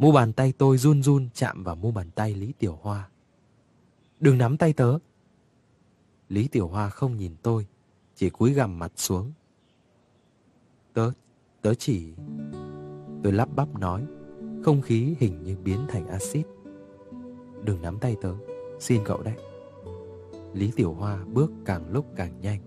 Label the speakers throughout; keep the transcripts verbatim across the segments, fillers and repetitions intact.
Speaker 1: Mu bàn tay tôi run run chạm vào mu bàn tay Lý Tiểu Hoa. Đừng nắm tay tớ. Lý Tiểu Hoa không nhìn tôi, chỉ cúi gằm mặt xuống. Tớ, tớ chỉ... Tôi lắp bắp nói, không khí hình như biến thành axit. Đừng nắm tay tớ, xin cậu đấy. Lý Tiểu Hoa bước càng lúc càng nhanh.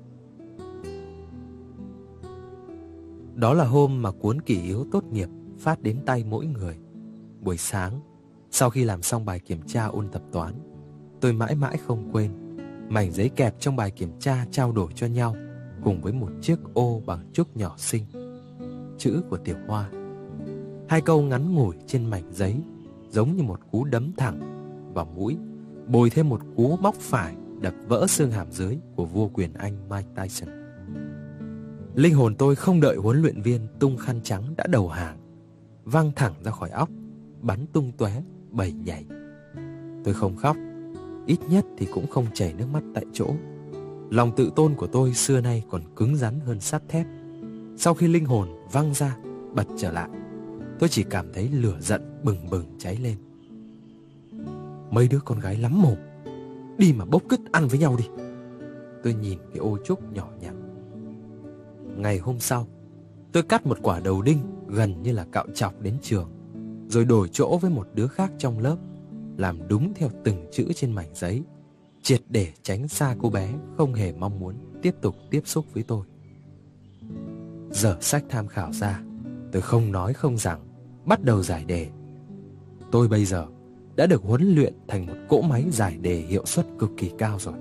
Speaker 1: Đó là hôm mà cuốn kỷ yếu tốt nghiệp phát đến tay mỗi người. Buổi sáng, sau khi làm xong bài kiểm tra ôn tập toán, tôi mãi mãi không quên mảnh giấy kẹp trong bài kiểm tra trao đổi cho nhau, cùng với một chiếc ô bằng trúc nhỏ xinh, chữ của Tiểu Hoa. Hai câu ngắn ngủi trên mảnh giấy, giống như một cú đấm thẳng vào mũi, bồi thêm một cú móc phải đập vỡ xương hàm dưới của vua quyền Anh Mike Tyson. Linh hồn tôi không đợi huấn luyện viên tung khăn trắng đã đầu hàng, văng thẳng ra khỏi óc, bắn tung tóe, bầy nhảy. Tôi không khóc, ít nhất thì cũng không chảy nước mắt tại chỗ. Lòng tự tôn của tôi xưa nay còn cứng rắn hơn sắt thép. Sau khi linh hồn văng ra, bật trở lại, tôi chỉ cảm thấy lửa giận bừng bừng cháy lên. Mấy đứa con gái lắm mồm, đi mà bốc cứt ăn với nhau đi. Tôi nhìn cái ô trúc nhỏ nhặt. Ngày hôm sau, tôi cắt một quả đầu đinh gần như là cạo chọc đến trường, rồi đổi chỗ với một đứa khác trong lớp, làm đúng theo từng chữ trên mảnh giấy, triệt để tránh xa cô bé không hề mong muốn tiếp tục tiếp xúc với tôi. Dở sách tham khảo ra, tôi không nói không rằng, bắt đầu giải đề. Tôi bây giờ đã được huấn luyện thành một cỗ máy giải đề hiệu suất cực kỳ cao rồi.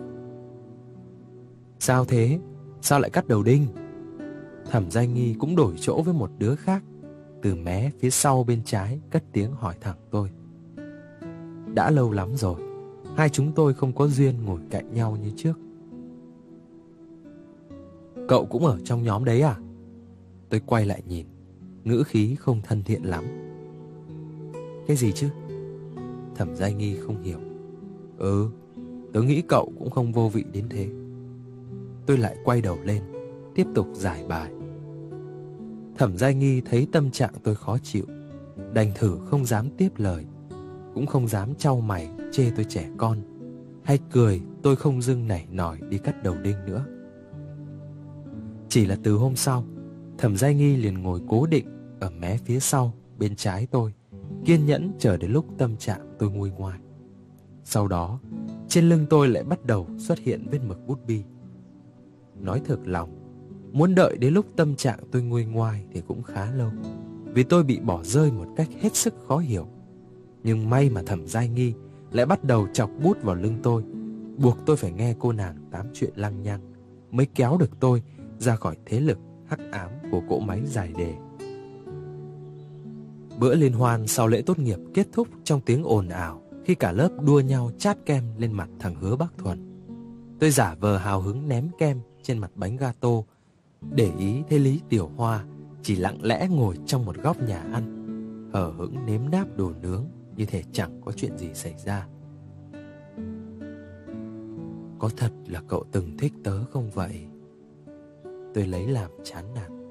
Speaker 1: Sao thế? Sao lại cắt đầu đinh? Thẩm Giai Nghi cũng đổi chỗ với một đứa khác, từ mé phía sau bên trái cất tiếng hỏi thẳng tôi. Đã lâu lắm rồi, hai chúng tôi không có duyên ngồi cạnh nhau như trước. Cậu cũng ở trong nhóm đấy à? Tôi quay lại nhìn, ngữ khí không thân thiện lắm. Cái gì chứ? Thẩm Giai Nghi không hiểu. Ừ, tớ nghĩ cậu cũng không vô vị đến thế. Tôi lại quay đầu lên, tiếp tục giải bài. Thẩm Giai Nghi thấy tâm trạng tôi khó chịu, đành thử không dám tiếp lời, cũng không dám trao mày chê tôi trẻ con, hay cười tôi không dưng nảy nòi đi cắt đầu đinh nữa. Chỉ là từ hôm sau, Thẩm Giai Nghi liền ngồi cố định ở mé phía sau bên trái tôi, kiên nhẫn chờ đến lúc tâm trạng tôi nguôi ngoai. Sau đó, trên lưng tôi lại bắt đầu xuất hiện vết mực bút bi. Nói thật lòng, muốn đợi đến lúc tâm trạng tôi nguôi ngoai thì cũng khá lâu, vì tôi bị bỏ rơi một cách hết sức khó hiểu. Nhưng may mà Thẩm Giai Nghi lại bắt đầu chọc bút vào lưng tôi, buộc tôi phải nghe cô nàng tám chuyện lăng nhăng, mới kéo được tôi ra khỏi thế lực hắc ám của cỗ máy giải đề. Bữa liên hoan sau lễ tốt nghiệp kết thúc trong tiếng ồn ào khi cả lớp đua nhau chát kem lên mặt thằng Hứa Bắc Thuần. Tôi giả vờ hào hứng ném kem trên mặt bánh gato, để ý thấy Lý Tiểu Hoa chỉ lặng lẽ ngồi trong một góc nhà ăn, hờ hững nếm náp đồ nướng như thể chẳng có chuyện gì xảy ra. Có thật là cậu từng thích tớ không vậy? Tôi lấy làm chán nản.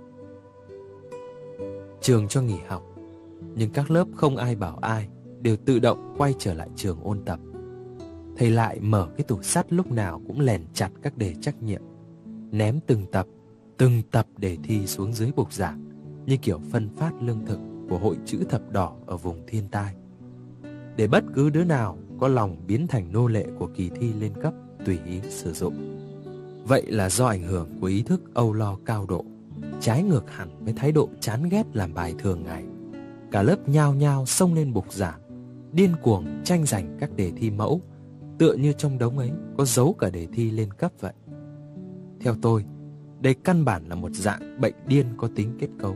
Speaker 1: Trường cho nghỉ học, nhưng các lớp không ai bảo ai, đều tự động quay trở lại trường ôn tập. Thầy lại mở cái tủ sắt lúc nào cũng lèn chặt các đề trắc nghiệm, ném từng tập, từng tập đề thi xuống dưới bục giảng, như kiểu phân phát lương thực của hội chữ thập đỏ ở vùng thiên tai, để bất cứ đứa nào có lòng biến thành nô lệ của kỳ thi lên cấp tùy ý sử dụng. Vậy là do ảnh hưởng của ý thức âu lo cao độ, trái ngược hẳn với thái độ chán ghét làm bài thường ngày. Cả lớp nhao nhao xông lên bục giảng, điên cuồng tranh giành các đề thi mẫu, tựa như trong đống ấy có giấu cả đề thi lên cấp vậy. Theo tôi, đây căn bản là một dạng bệnh điên có tính kết cấu.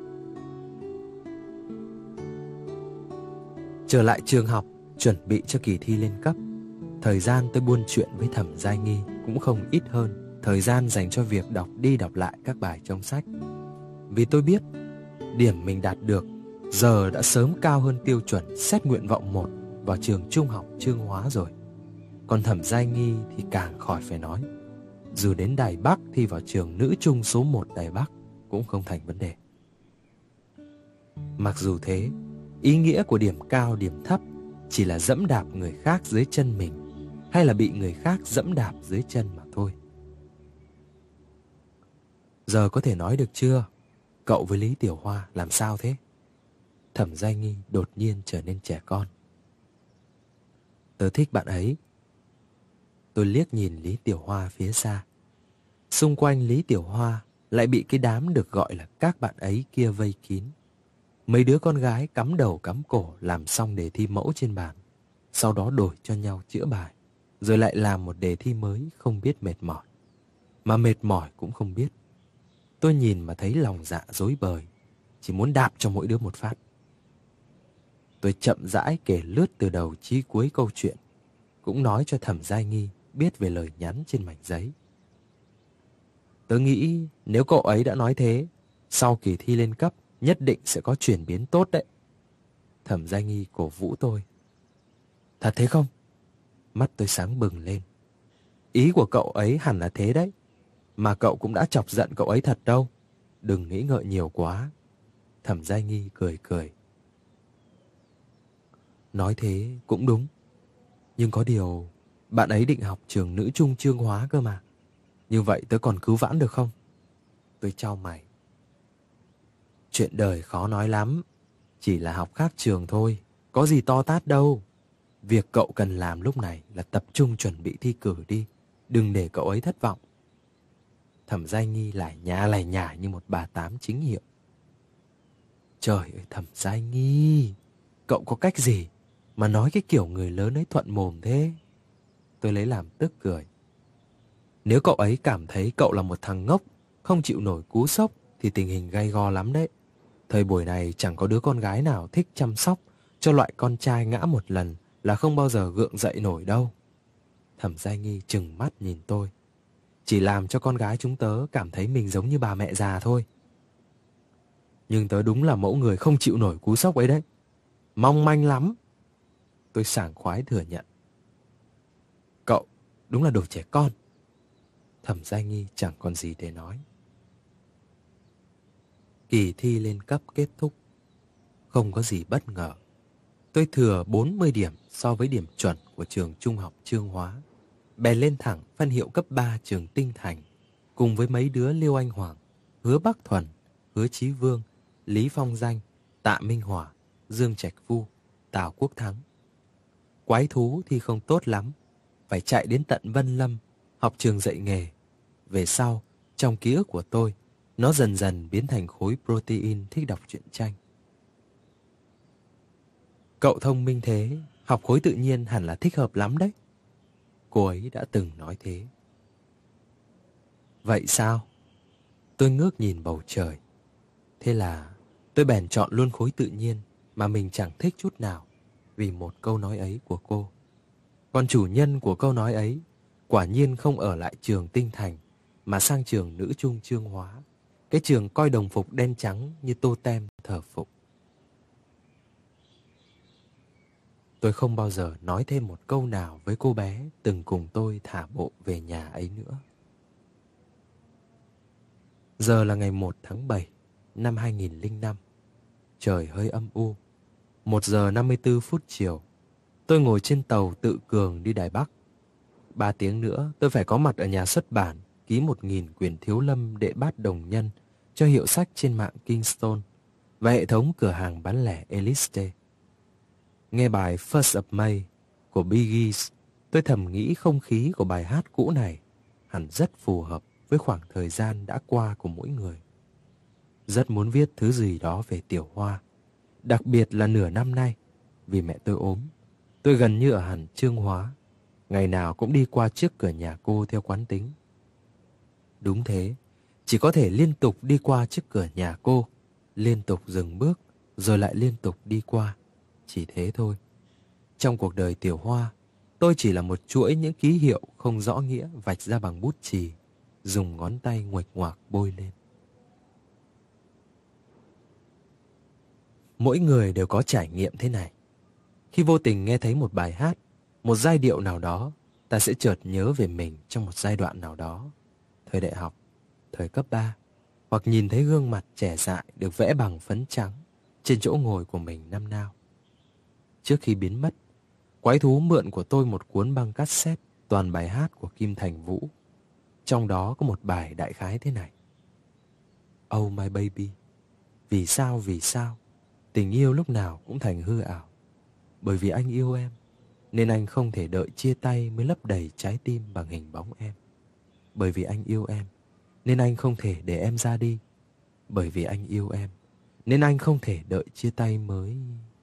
Speaker 1: Trở lại trường học, chuẩn bị cho kỳ thi lên cấp, thời gian tôi buôn chuyện với Thẩm Giai Nghi cũng không ít hơn thời gian dành cho việc đọc đi đọc lại các bài trong sách. Vì tôi biết, điểm mình đạt được giờ đã sớm cao hơn tiêu chuẩn xét nguyện vọng một vào trường trung học Chương Hóa rồi. Còn Thẩm Giai Nghi thì càng khỏi phải nói. Dù đến Đài Bắc thi vào trường nữ trung số một Đài Bắc cũng không thành vấn đề. Mặc dù thế, Ý nghĩa của điểm cao điểm thấp chỉ là dẫm đạp người khác dưới chân mình, hay là bị người khác dẫm đạp dưới chân mà thôi. Giờ có thể nói được chưa? Cậu với Lý Tiểu Hoa làm sao thế? Thẩm Giai Nghi đột nhiên trở nên trẻ con. Tớ thích bạn ấy. Tôi liếc nhìn Lý Tiểu Hoa phía xa. Xung quanh Lý Tiểu Hoa lại bị cái đám được gọi là các bạn ấy kia vây kín. Mấy đứa con gái cắm đầu cắm cổ làm xong đề thi mẫu trên bàn, sau đó đổi cho nhau chữa bài, rồi lại làm một đề thi mới không biết mệt mỏi. Mà mệt mỏi cũng không biết. Tôi nhìn mà thấy lòng dạ rối bời, chỉ muốn đạp cho mỗi đứa một phát. Tôi chậm rãi kể lướt từ đầu chí cuối câu chuyện, cũng nói cho Thẩm Giai Nghi biết về lời nhắn trên mảnh giấy. Tớ nghĩ nếu cậu ấy đã nói thế, sau kỳ thi lên cấp nhất định sẽ có chuyển biến tốt đấy. Thẩm Giai Nghi cổ vũ tôi. Thật thế không? Mắt tôi sáng bừng lên. Ý của cậu ấy hẳn là thế đấy. Mà cậu cũng đã chọc giận cậu ấy thật đâu. Đừng nghĩ ngợi nhiều quá. Thẩm Giai Nghi cười cười. Nói thế cũng đúng. Nhưng có điều, bạn ấy định học trường nữ trung Chương Hóa cơ mà. Như vậy tớ còn cứu vãn được không? Tôi chau mày. Chuyện đời khó nói lắm. Chỉ là học khác trường thôi, có gì to tát đâu. Việc cậu cần làm lúc này là tập trung chuẩn bị thi cử đi. Đừng để cậu ấy thất vọng. Thẩm Giai Nghi lại nhả lại nhả như một bà tám chính hiệu. Trời ơi Thẩm Giai Nghi, cậu có cách gì mà nói cái kiểu người lớn ấy thuận mồm thế? Tôi lấy làm tức cười. Nếu cậu ấy cảm thấy cậu là một thằng ngốc, không chịu nổi cú sốc, thì tình hình gay go lắm đấy. Thời buổi này chẳng có đứa con gái nào thích chăm sóc cho loại con trai ngã một lần là không bao giờ gượng dậy nổi đâu. Thẩm Giai Nghi trừng mắt nhìn tôi. Chỉ làm cho con gái chúng tớ cảm thấy mình giống như bà mẹ già thôi. Nhưng tớ đúng là mẫu người không chịu nổi cú sốc ấy đấy. Mong manh lắm. Tôi sảng khoái thừa nhận. Cậu đúng là đồ trẻ con. Thẩm Giai Nghi chẳng còn gì để nói. Kỳ thi lên cấp kết thúc. Không có gì bất ngờ. Tôi thừa bốn mươi điểm so với điểm chuẩn của trường trung học Chương Hóa. Bèn lên thẳng phân hiệu cấp ba trường Tinh Thành, cùng với mấy đứa Liêu Anh Hoàng, Hứa Bắc Thuần, Hứa Chí Vương, Lý Phong Danh, Tạ Minh Hòa, Dương Trạch Phu, Tào Quốc Thắng. Quái thú thì không tốt lắm, phải chạy đến tận Vân Lâm, học trường dạy nghề. Về sau, trong ký ức của tôi, nó dần dần biến thành khối protein thích đọc truyện tranh. Cậu thông minh thế, học khối tự nhiên hẳn là thích hợp lắm đấy. Cô ấy đã từng nói thế. Vậy sao? Tôi ngước nhìn bầu trời. Thế là tôi bèn chọn luôn khối tự nhiên mà mình chẳng thích chút nào vì một câu nói ấy của cô. Còn chủ nhân của câu nói ấy quả nhiên không ở lại trường Tinh Thành mà sang trường nữ trung Chương Hóa, cái trường coi đồng phục đen trắng như tô tem thờ phụng. Tôi không bao giờ nói thêm một câu nào với cô bé từng cùng tôi thả bộ về nhà ấy nữa. Giờ là ngày một tháng bảy năm hai nghìn lẻ năm. Trời hơi âm u. Một giờ năm mươi tư phút chiều. Tôi ngồi trên tàu tự cường đi Đài Bắc. Ba tiếng nữa tôi phải có mặt ở nhà xuất bản ký một nghìn quyển Thiếu Lâm Đệ Bát Đồng Nhân cho hiệu sách trên mạng Kingston và hệ thống cửa hàng bán lẻ Elite. Nghe bài First of May của Bee Gees, tôi thầm nghĩ không khí của bài hát cũ này hẳn rất phù hợp với khoảng thời gian đã qua của mỗi người. Rất muốn viết thứ gì đó về Tiểu Hoa, đặc biệt là nửa năm nay, vì mẹ tôi ốm. Tôi gần như ở hẳn Chương Hóa, ngày nào cũng đi qua trước cửa nhà cô theo quán tính. Đúng thế, chỉ có thể liên tục đi qua trước cửa nhà cô, liên tục dừng bước, rồi lại liên tục đi qua. Chỉ thế thôi. Trong cuộc đời Tiểu Hoa, tôi chỉ là một chuỗi những ký hiệu không rõ nghĩa vạch ra bằng bút chì, dùng ngón tay nguệch ngoạc bôi lên. Mỗi người đều có trải nghiệm thế này. Khi vô tình nghe thấy một bài hát, một giai điệu nào đó, ta sẽ chợt nhớ về mình trong một giai đoạn nào đó. Thời đại học, thời cấp ba, hoặc nhìn thấy gương mặt trẻ dại được vẽ bằng phấn trắng trên chỗ ngồi của mình năm nào. Trước khi biến mất, quái thú mượn của tôi một cuốn băng cassette toàn bài hát của Kim Thành Vũ. Trong đó có một bài đại khái thế này: Oh my baby, vì sao vì sao tình yêu lúc nào cũng thành hư ảo. Bởi vì anh yêu em, nên anh không thể đợi chia tay mới lấp đầy trái tim bằng hình bóng em. Bởi vì anh yêu em, nên anh không thể để em ra đi. Bởi vì anh yêu em, nên anh không thể đợi chia tay mới.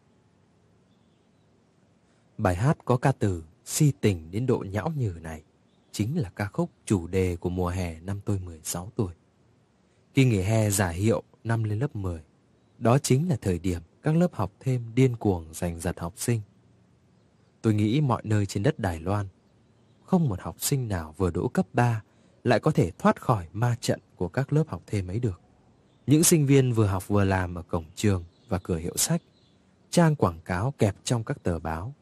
Speaker 1: Bài hát có ca từ si tình đến độ nhão nhừ này chính là ca khúc chủ đề của mùa hè năm tôi mười sáu tuổi. Kỳ nghỉ hè giả hiệu năm lên lớp mười, đó chính là thời điểm các lớp học thêm điên cuồng giành giật học sinh. Tôi nghĩ mọi nơi trên đất Đài Loan, không một học sinh nào vừa đỗ cấp ba lại có thể thoát khỏi ma trận của các lớp học thêm ấy được. Những sinh viên vừa học vừa làm ở cổng trường và cửa hiệu sách, trang quảng cáo kẹp trong các tờ báo.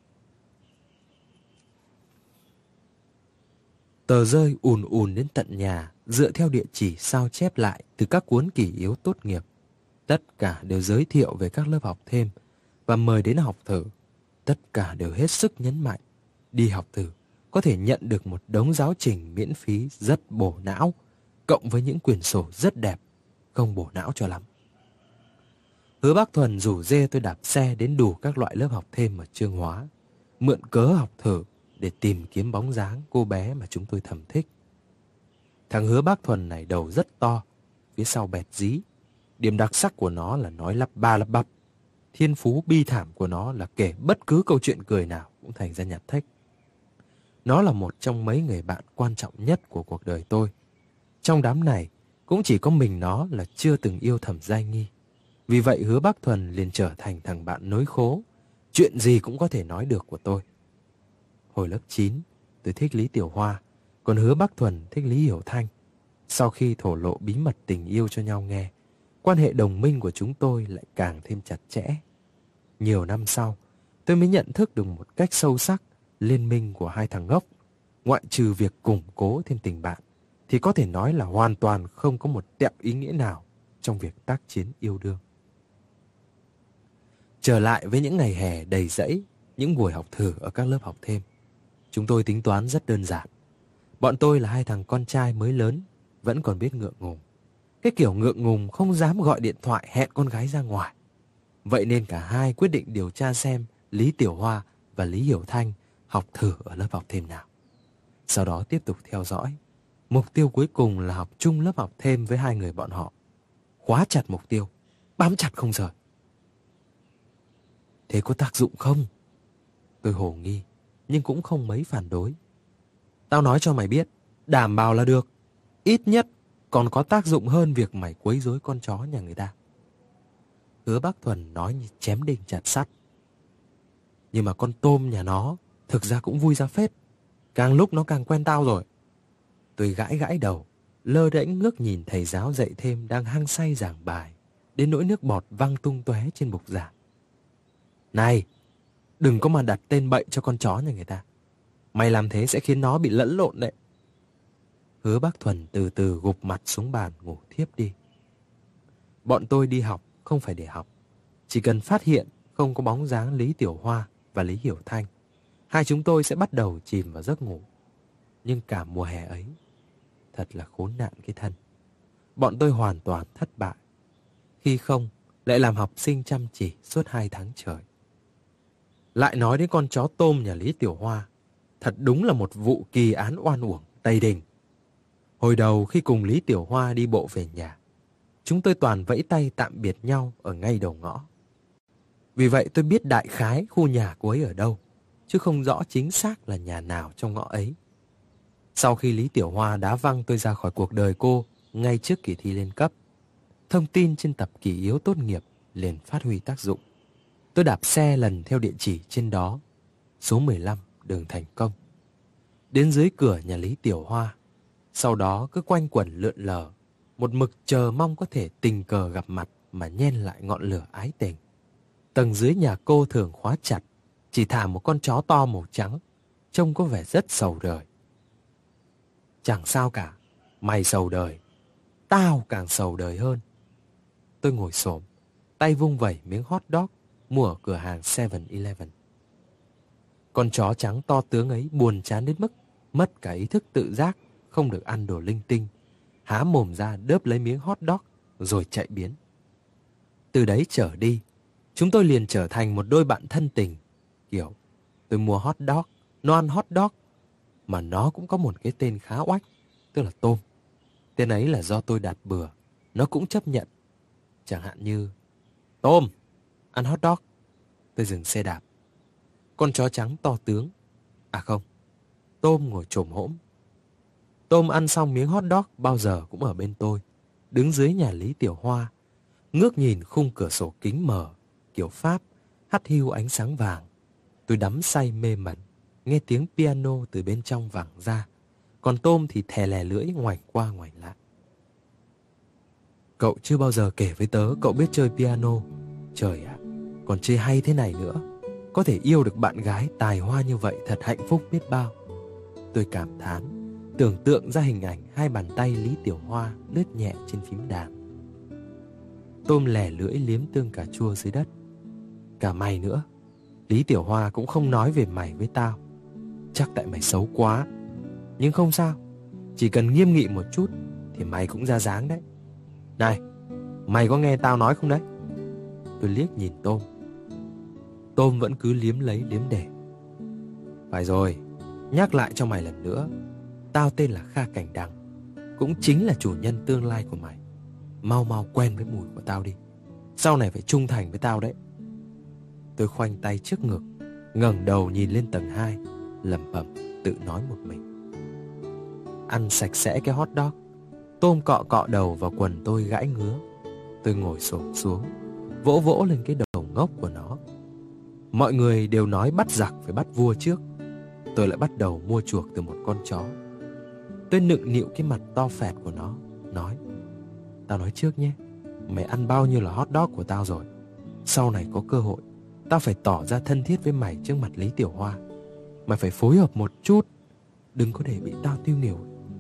Speaker 1: Tờ rơi ùn ùn đến tận nhà, dựa theo địa chỉ sao chép lại từ các cuốn kỷ yếu tốt nghiệp. Tất cả đều giới thiệu về các lớp học thêm và mời đến học thử. Tất cả đều hết sức nhấn mạnh, đi học thử có thể nhận được một đống giáo trình miễn phí rất bổ não, cộng với những quyển sổ rất đẹp, không bổ não cho lắm. Hứa Bác Thuần rủ dê tôi đạp xe đến đủ các loại lớp học thêm ở Chương Hóa, mượn cớ học thử để tìm kiếm bóng dáng cô bé mà chúng tôi thầm thích. Thằng Hứa Bác Thuần này đầu rất to, phía sau bẹt dí. Điểm đặc sắc của nó là nói lắp ba lắp bắp. Thiên phú bi thảm của nó là kể bất cứ câu chuyện cười nào cũng thành ra nhạt thách. Nó là một trong mấy người bạn quan trọng nhất của cuộc đời tôi. Trong đám này, cũng chỉ có mình nó là chưa từng yêu Thẩm Giai Nghi. Vì vậy Hứa Bác Thuần liền trở thành thằng bạn nối khố, chuyện gì cũng có thể nói được của tôi. Hồi lớp chín, tôi thích Lý Tiểu Hoa, còn Hứa Bác Thuần thích Lý Hiểu Thanh. Sau khi thổ lộ bí mật tình yêu cho nhau nghe, quan hệ đồng minh của chúng tôi lại càng thêm chặt chẽ. Nhiều năm sau, tôi mới nhận thức được một cách sâu sắc liên minh của hai thằng ngốc, ngoại trừ việc củng cố thêm tình bạn, thì có thể nói là hoàn toàn không có một tẹo ý nghĩa nào trong việc tác chiến yêu đương. Trở lại với những ngày hè đầy rẫy, những buổi học thử ở các lớp học thêm, chúng tôi tính toán rất đơn giản. Bọn tôi là hai thằng con trai mới lớn, vẫn còn biết ngượng ngùng. Cái kiểu ngượng ngùng không dám gọi điện thoại hẹn con gái ra ngoài. Vậy nên cả hai quyết định điều tra xem Lý Tiểu Hoa và Lý Hiểu Thanh học thử ở lớp học thêm nào. Sau đó tiếp tục theo dõi. Mục tiêu cuối cùng là học chung lớp học thêm với hai người bọn họ. Khóa chặt mục tiêu, bám chặt không rời. Thế có tác dụng không? Tôi hồ nghi, nhưng cũng không mấy phản đối. Tao nói cho mày biết, đảm bảo là được. Ít nhất còn có tác dụng hơn việc mày quấy rối con chó nhà người ta. Hứa Bác Thuần nói như chém đinh chặt sắt. Nhưng mà con tôm nhà nó thực ra cũng vui ra phết. Càng lúc nó càng quen tao rồi. Tôi gãi gãi đầu, lơ đễnh ngước nhìn thầy giáo dạy thêm đang hăng say giảng bài, đến nỗi nước bọt văng tung tóe trên bục giảng. Này, đừng có mà đặt tên bậy cho con chó nhà người ta. Mày làm thế sẽ khiến nó bị lẫn lộn đấy. Hứa Bác Thuần từ từ gục mặt xuống bàn ngủ thiếp đi. Bọn tôi đi học không phải để học. Chỉ cần phát hiện không có bóng dáng Lý Tiểu Hoa và Lý Hiểu Thanh, hai chúng tôi sẽ bắt đầu chìm vào giấc ngủ. Nhưng cả mùa hè ấy, thật là khốn nạn cái thân. Bọn tôi hoàn toàn thất bại. Khi không, lại làm học sinh chăm chỉ suốt hai tháng trời. Lại nói đến con chó tôm nhà Lý Tiểu Hoa, thật đúng là một vụ kỳ án oan uổng Tây Đình. Hồi đầu khi cùng Lý Tiểu Hoa đi bộ về nhà, chúng tôi toàn vẫy tay tạm biệt nhau ở ngay đầu ngõ. Vì vậy tôi biết đại khái khu nhà cô ấy ở đâu, chứ không rõ chính xác là nhà nào trong ngõ ấy. Sau khi Lý Tiểu Hoa đá văng tôi ra khỏi cuộc đời cô ngay trước kỳ thi lên cấp, thông tin trên tập kỷ yếu tốt nghiệp liền phát huy tác dụng. Tôi đạp xe lần theo địa chỉ trên đó, số mười lăm đường Thành Công, đến dưới cửa nhà Lý Tiểu Hoa. Sau đó cứ quanh quẩn lượn lờ, một mực chờ mong có thể tình cờ gặp mặt mà nhen lại ngọn lửa ái tình. Tầng dưới nhà cô thường khóa chặt, chỉ thả một con chó to màu trắng, trông có vẻ rất sầu đời. Chẳng sao cả, mày sầu đời, tao càng sầu đời hơn. Tôi ngồi xổm, tay vung vẩy miếng hot dog mua ở cửa hàng seven eleven. Con chó trắng to tướng ấy buồn chán đến mức mất cả ý thức tự giác, không được ăn đồ linh tinh, há mồm ra đớp lấy miếng hot dog rồi chạy biến. Từ đấy trở đi, chúng tôi liền trở thành một đôi bạn thân tình. Kiểu tôi mua hot dog, nó ăn hot dog, mà nó cũng có một cái tên khá oách, tức là Tôm. Tên ấy là do tôi đặt bừa, nó cũng chấp nhận. Chẳng hạn như: Tôm, ăn hot dog. Tôi dừng xe đạp. Con chó trắng to tướng, à không, Tôm ngồi chồm hổm. Tôm ăn xong miếng hot dog bao giờ cũng ở bên tôi, đứng dưới nhà Lý Tiểu Hoa, ngước nhìn khung cửa sổ kính mở, kiểu Pháp, hắt hiu ánh sáng vàng. Tôi đắm say mê mẩn, nghe tiếng piano từ bên trong vẳng ra, còn Tôm thì thè lè lưỡi ngoảnh qua ngoảnh lại. Cậu chưa bao giờ kể với tớ cậu biết chơi piano. Trời ạ, còn chơi hay thế này nữa. Có thể yêu được bạn gái tài hoa như vậy thật hạnh phúc biết bao. Tôi cảm thán, tưởng tượng ra hình ảnh hai bàn tay Lý Tiểu Hoa lướt nhẹ trên phím đàn. Tôm lè lưỡi liếm tương cà chua dưới đất. Cả mày nữa. Lý Tiểu Hoa cũng không nói về mày với tao. Chắc tại mày xấu quá. Nhưng không sao, chỉ cần nghiêm nghị một chút thì mày cũng ra dáng đấy. Này, mày có nghe tao nói không đấy? Tôi liếc nhìn Tôm. Tôm vẫn cứ liếm lấy liếm để. Phải rồi, nhắc lại cho mày lần nữa, tao tên là Kha Cảnh Đằng, cũng chính là chủ nhân tương lai của mày. Mau mau quen với mùi của tao đi. Sau này phải trung thành với tao đấy. Tôi khoanh tay trước ngực, ngẩng đầu nhìn lên tầng hai, lẩm bẩm tự nói một mình. Ăn sạch sẽ cái hot dog. Tôm cọ cọ đầu vào quần tôi gãi ngứa. Tôi ngồi xổm xuống, vỗ vỗ lên cái đầu ngốc của nó. Mọi người đều nói bắt giặc phải bắt vua trước. Tôi lại bắt đầu mua chuộc từ một con chó. Tôi nựng nịu cái mặt to phẹt của nó, nói: Tao nói trước nhé, mày ăn bao nhiêu là hot dog của tao rồi. Sau này có cơ hội, tao phải tỏ ra thân thiết với mày trước mặt Lý Tiểu Hoa. Mày phải phối hợp một chút, đừng có để bị tao tiêu nghỉu.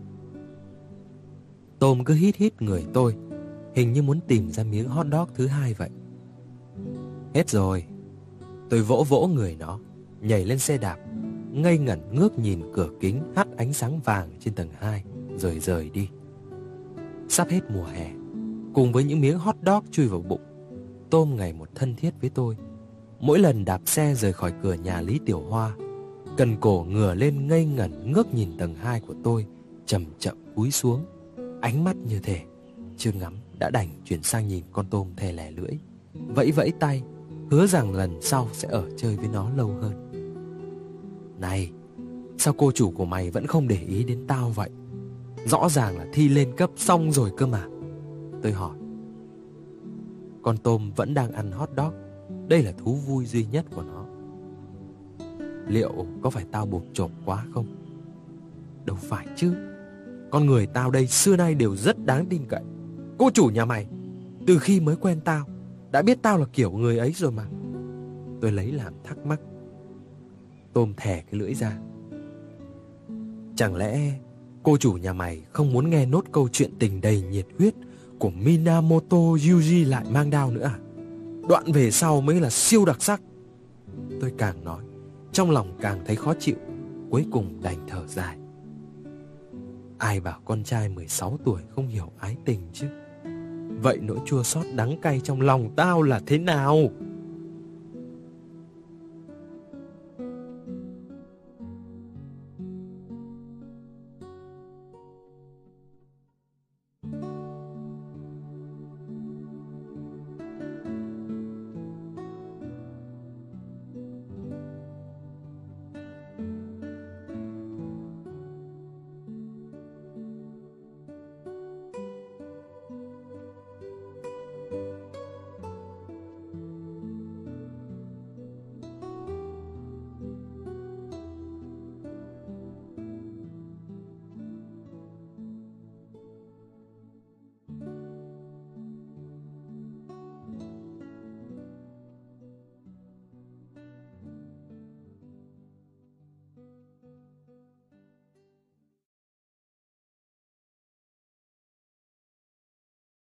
Speaker 1: Tôm cứ hít hít người tôi, hình như muốn tìm ra miếng hot dog thứ hai vậy. Hết rồi. Tôi vỗ vỗ người nó, nhảy lên xe đạp, ngây ngẩn ngước nhìn cửa kính hắt ánh sáng vàng trên tầng hai, rồi rời đi. Sắp hết mùa hè, cùng với những miếng hot dog chui vào bụng, Tôm ngày một thân thiết với tôi. Mỗi lần đạp xe rời khỏi cửa nhà Lý Tiểu Hoa, cần cổ ngửa lên ngây ngẩn ngước nhìn tầng hai của tôi, chậm chậm cúi xuống, ánh mắt như thể chưa ngắm đã đành chuyển sang nhìn con Tôm thè lè lưỡi, vẫy vẫy tay, hứa rằng lần sau sẽ ở chơi với nó lâu hơn. Này, sao cô chủ của mày vẫn không để ý đến tao vậy? Rõ ràng là thi lên cấp xong rồi cơ mà. Tôi hỏi. Con Tôm vẫn đang ăn hot dog. Đây là thú vui duy nhất của nó. Liệu có phải tao bộp chộp quá không? Đâu phải chứ. Con người tao đây xưa nay đều rất đáng tin cậy. Cô chủ nhà mày từ khi mới quen tao đã biết tao là kiểu người ấy rồi mà. Tôi lấy làm thắc mắc. Tôm thè cái lưỡi ra. Chẳng lẽ cô chủ nhà mày không muốn nghe nốt câu chuyện tình đầy nhiệt huyết của Minamoto Yuji lại mang đao nữa à? Đoạn về sau mới là siêu đặc sắc. Tôi càng nói, trong lòng càng thấy khó chịu, cuối cùng đành thở dài. Ai bảo con trai mười sáu tuổi không hiểu ái tình chứ? Vậy nỗi chua xót đắng cay trong lòng tao là thế nào?